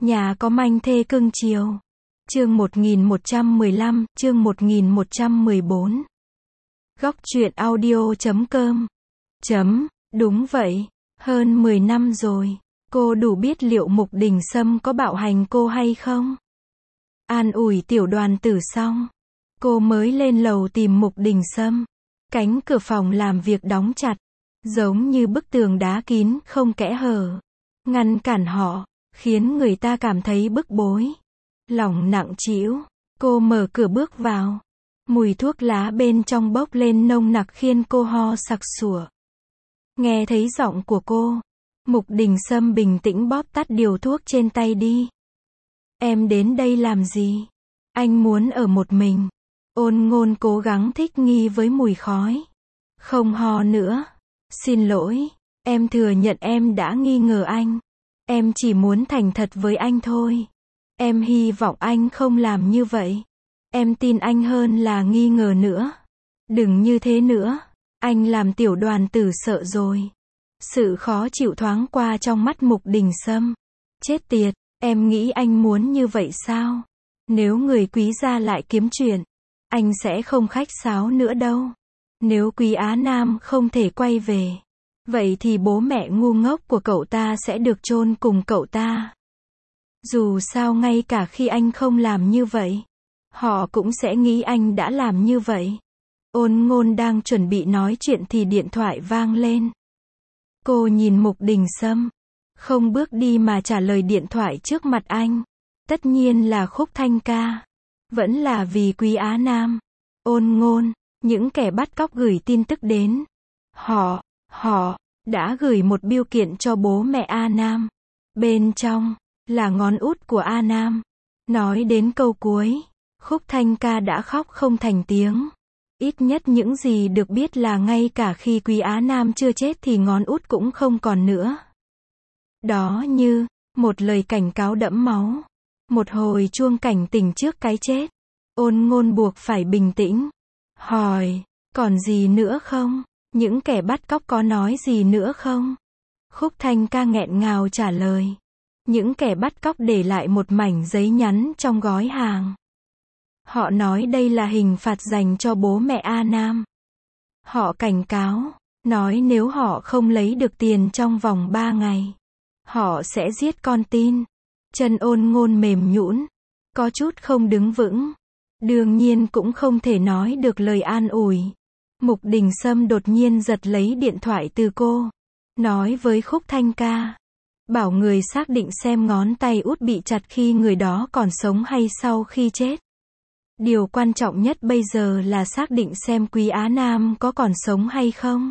Nhà có manh thê cưng chiều. Chương 1115, chương 1114. Góc truyện audio.com. Đúng vậy, hơn 10 năm rồi. Cô đủ biết liệu Mục Đình Sâm có bạo hành cô hay không? An ủi Tiểu Đoàn Tử xong, cô mới lên lầu tìm Mục Đình Sâm. Cánh cửa phòng làm việc đóng chặt, giống như bức tường đá kín không kẽ hở, ngăn cản họ, khiến người ta cảm thấy bức bối. Lòng nặng trĩu, cô mở cửa bước vào. Mùi thuốc lá bên trong bốc lên nồng nặc khiến cô ho sặc sủa. Nghe thấy giọng của cô, Mục Đình Sâm bình tĩnh bóp tắt điều thuốc trên tay đi. Em đến đây làm gì? Anh muốn ở một mình. Ôn Ngôn cố gắng thích nghi với mùi khói. Không ho nữa. Xin lỗi, em thừa nhận em đã nghi ngờ anh. Em chỉ muốn thành thật với anh thôi. Em hy vọng anh không làm như vậy. Em tin anh hơn là nghi ngờ nữa. Đừng như thế nữa. Anh làm Tiểu Đoàn Tử sợ rồi. Sự khó chịu thoáng qua trong mắt Mục Đình Sâm. Chết tiệt, em nghĩ anh muốn như vậy sao? Nếu người Quý gia lại kiếm chuyện, anh sẽ không khách sáo nữa đâu. Nếu Quý Á Nam không thể quay về, vậy thì bố mẹ ngu ngốc của cậu ta sẽ được chôn cùng cậu ta. Dù sao ngay cả khi anh không làm như vậy, họ cũng sẽ nghĩ anh đã làm như vậy. Ôn Ngôn đang chuẩn bị nói chuyện thì điện thoại vang lên. Cô nhìn Mục Đình Sâm, không bước đi mà trả lời điện thoại trước mặt anh. Tất nhiên là Khúc Thanh ca. Vẫn là vì Quý Á Nam. Ôn Ngôn, những kẻ bắt cóc gửi tin tức đến. Họ đã gửi một bưu kiện cho bố mẹ A Nam. Bên trong là ngón út của A Nam. Nói đến câu cuối, Khúc Thanh ca đã khóc không thành tiếng. Ít nhất những gì được biết là ngay cả khi Quý Á Nam chưa chết thì ngón út cũng không còn nữa. Đó như một lời cảnh cáo đẫm máu. Một hồi chuông cảnh tỉnh trước cái chết. Ôn Ngôn buộc phải bình tĩnh. Hỏi, còn gì nữa không? Những kẻ bắt cóc có nói gì nữa không? Khúc Thanh ca nghẹn ngào trả lời. Những kẻ bắt cóc để lại một mảnh giấy nhắn trong gói hàng. Họ nói đây là hình phạt dành cho bố mẹ A Nam. Họ cảnh cáo, nói nếu họ không lấy được tiền trong vòng 3 ngày, họ sẽ giết con tin. Chân Ôn Ngôn mềm nhũn, có chút không đứng vững. Đương nhiên cũng không thể nói được lời an ủi. Mục Đình Sâm đột nhiên giật lấy điện thoại từ cô, nói với Khúc Thanh ca, bảo người xác định xem ngón tay út bị chặt khi người đó còn sống hay sau khi chết. Điều quan trọng nhất bây giờ là xác định xem Quý Á Nam có còn sống hay không.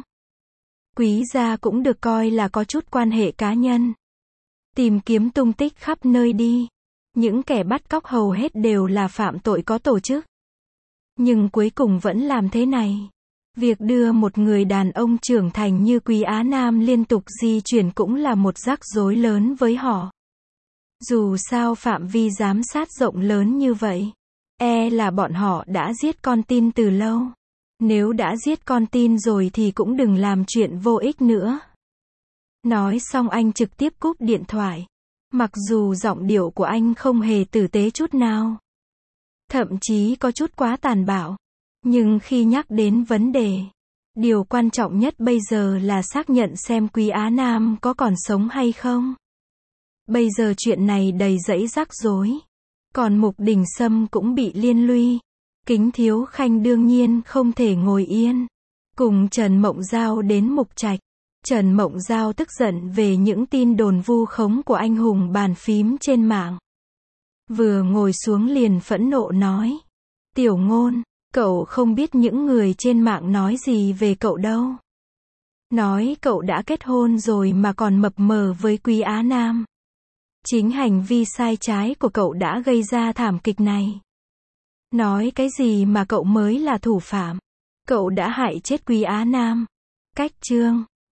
Quý gia cũng được coi là có chút quan hệ cá nhân. Tìm kiếm tung tích khắp nơi đi. Những kẻ bắt cóc hầu hết đều là phạm tội có tổ chức. Nhưng cuối cùng vẫn làm thế này. Việc đưa một người đàn ông trưởng thành như Quý Á Nam liên tục di chuyển cũng là một rắc rối lớn với họ. Dù sao phạm vi giám sát rộng lớn như vậy, là bọn họ đã giết con tin từ lâu. Nếu đã giết con tin rồi thì cũng đừng làm chuyện vô ích nữa. Nói xong anh trực tiếp cúp điện thoại. Mặc dù giọng điệu của anh không hề tử tế chút nào. Thậm chí có chút quá tàn bạo. Nhưng khi nhắc đến vấn đề, điều quan trọng nhất bây giờ là xác nhận xem Quý Á Nam có còn sống hay không. Bây giờ chuyện này đầy rẫy rắc rối. Còn Mục Đình Sâm cũng bị liên lụy. Kính Thiếu Khanh đương nhiên không thể ngồi yên. Cùng Trần Mộng Giao đến Mục Trạch. Trần Mộng Giao tức giận về những tin đồn vu khống của anh hùng bàn phím trên mạng. Vừa ngồi xuống liền phẫn nộ nói. Tiểu Ngôn, cậu không biết những người trên mạng nói gì về cậu đâu. Nói cậu đã kết hôn rồi mà còn mập mờ với Quý Á Nam. Chính hành vi sai trái của cậu đã gây ra thảm kịch này. Nói cái gì mà cậu mới là thủ phạm. Cậu đã hại chết Quý Á Nam. Cách chương